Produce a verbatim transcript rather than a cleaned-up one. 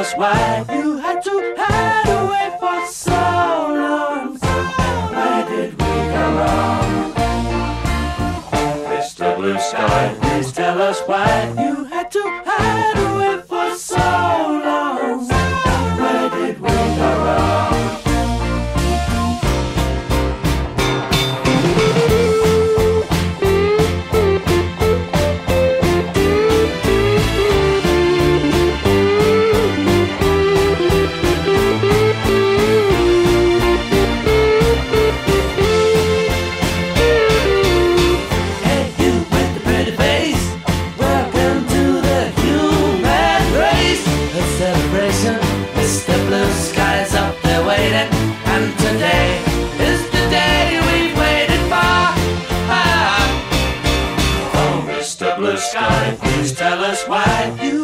us why you had to hide away for so long. Where did we go wrong? Mister Blue Sky, please tell us why you had to hide away for so long. Where did we go wrong? Mister Blue Sky's up there waiting, and today is the day we've waited for. Ah. Oh, Mister Blue Sky, please tell us why you